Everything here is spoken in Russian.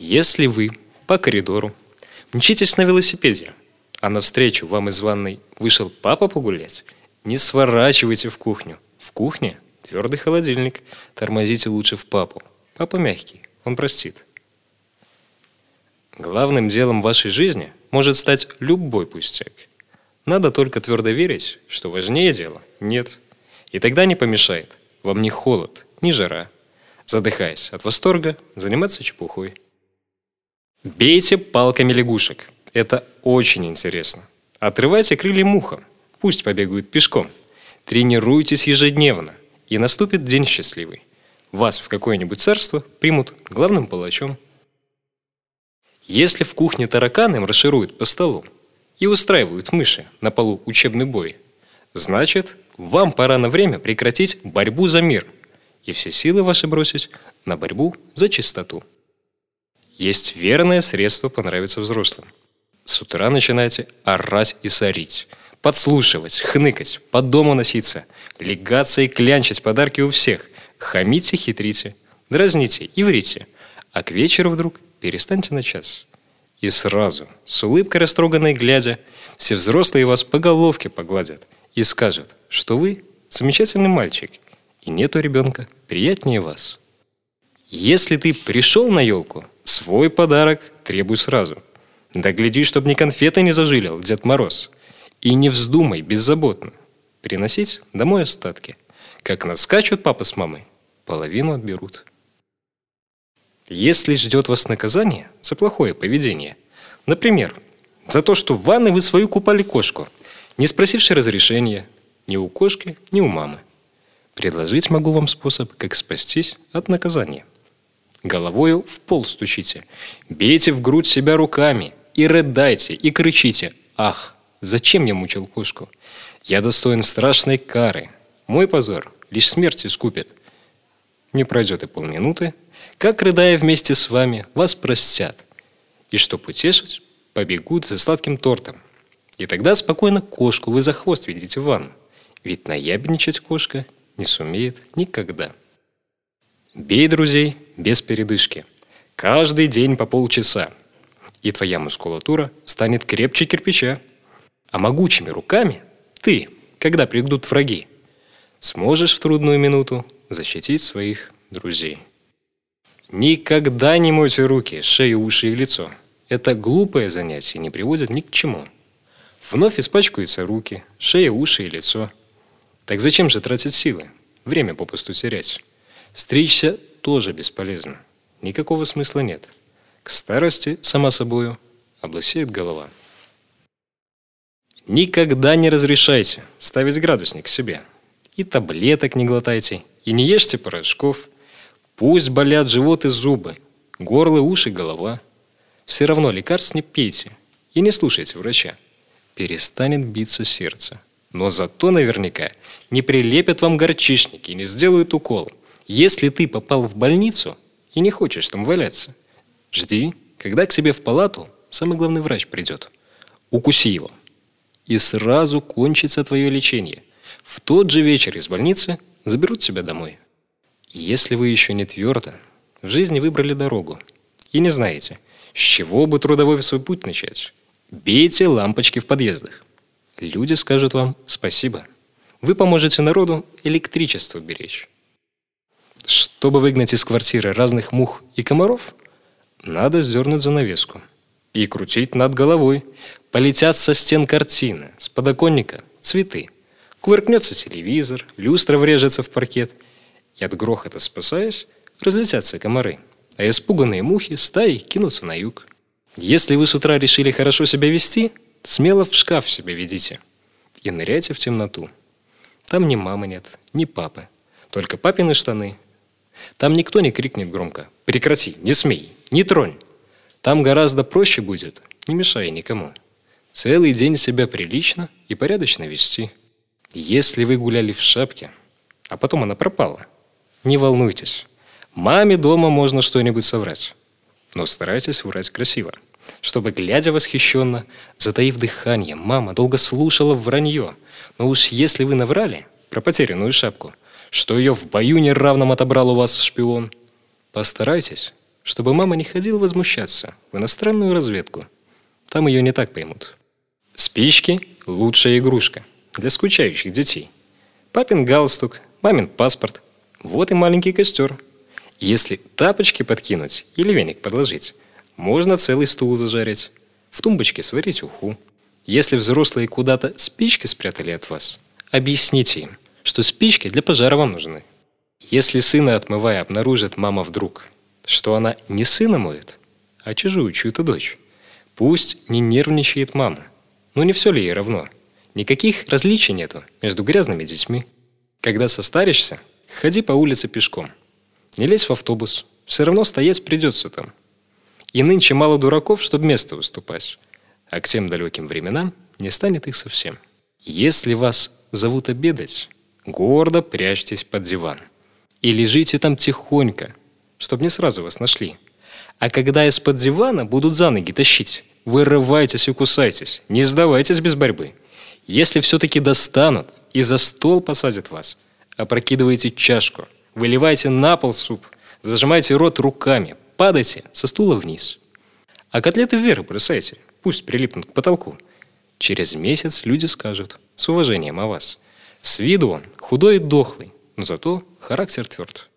Если вы по коридору мчитесь на велосипеде, а навстречу вам из ванной вышел папа погулять, не сворачивайте в кухню. В кухне твердый холодильник, тормозите лучше в папу. Папа мягкий, он простит. Главным делом в вашей жизни может стать любой пустяк. Надо только твердо верить, что важнее дела нет. И тогда не помешает вам ни холод, ни жара, задыхаясь от восторга, заниматься чепухой. Бейте палками лягушек. Это очень интересно. Отрывайте крылья мухам. Пусть побегают пешком. Тренируйтесь ежедневно, и наступит день счастливый. Вас в какое-нибудь царство примут главным палачом. Если в кухне тараканы маршируют по столу и устраивают мыши на полу учебный бой, значит, вам пора на время прекратить борьбу за мир и все силы ваши бросить на борьбу за чистоту. Есть верное средство понравиться взрослым. С утра начинайте орать и сорить, подслушивать, хныкать, по дому носиться, легаться и клянчить подарки у всех, хамите, хитрите, дразните и врите, а к вечеру вдруг перестаньте на час. И сразу, с улыбкой растроганной глядя, все взрослые вас по головке погладят и скажут, что вы замечательный мальчик, и нету ребенка приятнее вас. Если ты пришел на елку, свой подарок требуй сразу. Да гляди, чтоб ни конфеты не зажилил Дед Мороз. И не вздумай беззаботно приносить домой остатки. Как наскачут папа с мамой, половину отберут. Если ждет вас наказание за плохое поведение, например, за то, что в ванной вы свою купали кошку, не спросивши разрешения ни у кошки, ни у мамы, предложить могу вам способ, как спастись от наказания. Головою в пол стучите, бейте в грудь себя руками и рыдайте, и кричите: «Ах, зачем я мучил кошку? Я достоин страшной кары. Мой позор лишь смерть искупит». Не пройдет и полминуты, как, рыдая вместе с вами, вас простят. И чтоб утешить, побегут за сладким тортом. И тогда спокойно кошку вы за хвост ведите в ванну. Ведь наябедничать кошка не сумеет никогда. Бей друзей без передышки. Каждый день по полчаса. И твоя мускулатура станет крепче кирпича. А могучими руками ты, когда придут враги, сможешь в трудную минуту защитить своих друзей. Никогда не мойте руки, шею, уши и лицо. Это глупое занятие не приводит ни к чему. Вновь испачкаются руки, шея, уши и лицо. Так зачем же тратить силы? Время попусту терять. Стричься тоже бесполезно. Никакого смысла нет. К старости, само собою, облысеет голова. Никогда не разрешайте ставить градусник к себе. И таблеток не глотайте, и не ешьте порошков. Пусть болят живот и зубы, горло, уши, голова. Все равно лекарств не пейте и не слушайте врача. Перестанет биться сердце. Но зато наверняка не прилепят вам горчишники и не сделают укол. Если ты попал в больницу и не хочешь там валяться, жди, когда к тебе в палату самый главный врач придет. Укуси его. И сразу кончится твое лечение. В тот же вечер из больницы заберут тебя домой. Если вы еще не твердо в жизни выбрали дорогу и не знаете, с чего бы трудовой свой путь начать, бейте лампочки в подъездах. Люди скажут вам спасибо. Вы поможете народу электричество беречь. Чтобы выгнать из квартиры разных мух и комаров, надо сдернуть занавеску и крутить над головой. Полетят со стен картины, с подоконника цветы. Кувыркнется телевизор, люстра врежется в паркет. И от грохота спасаясь, разлетятся комары, а испуганные мухи стаей кинутся на юг. Если вы с утра решили хорошо себя вести, смело в шкаф себя ведите и ныряйте в темноту. Там ни мамы нет, ни папы, только папины штаны. Там никто не крикнет громко: «Прекрати, не смей, не тронь». Там гораздо проще будет, не мешая никому. Целый день себя прилично и порядочно вести. Если вы гуляли в шапке, а потом она пропала, не волнуйтесь. Маме дома можно что-нибудь соврать. Но старайтесь врать красиво, чтобы, глядя восхищенно, затаив дыхание, мама долго слушала вранье. Но уж если вы наврали про потерянную шапку, что ее в бою неравном отобрал у вас шпион, постарайтесь чтобы мама не ходила возмущаться в иностранную разведку. Там ее не так поймут. Спички – лучшая игрушка для скучающих детей. Папин галстук, мамин паспорт – вот и маленький костер. Если тапочки подкинуть или веник подложить, можно целый стул зажарить, в тумбочке сварить уху. Если взрослые куда-то спички спрятали от вас, объясните им, что спички для пожара вам нужны. Если сына отмывая обнаружит мама вдруг, что она не сына моет, а чужую чью-то дочь, пусть не нервничает мама. Ну не все ли ей равно? Никаких различий нету между грязными детьми. Когда состаришься, ходи по улице пешком. Не лезь в автобус, все равно стоять придется там. И нынче мало дураков, чтобы место выступать. А к тем далеким временам не станет их совсем. Если вас зовут обедать, гордо прячьтесь под диван. И лежите там тихонько, чтобы не сразу вас нашли. А когда из-под дивана будут за ноги тащить, вырывайтесь и кусайтесь, не сдавайтесь без борьбы. Если все-таки достанут и за стол посадят вас, опрокидывайте чашку, выливайте на пол суп, зажимайте рот руками, падайте со стула вниз. А котлеты вверх бросайте, пусть прилипнут к потолку. Через месяц люди скажут с уважением о вас. С виду он худой и дохлый, но зато характер тверд.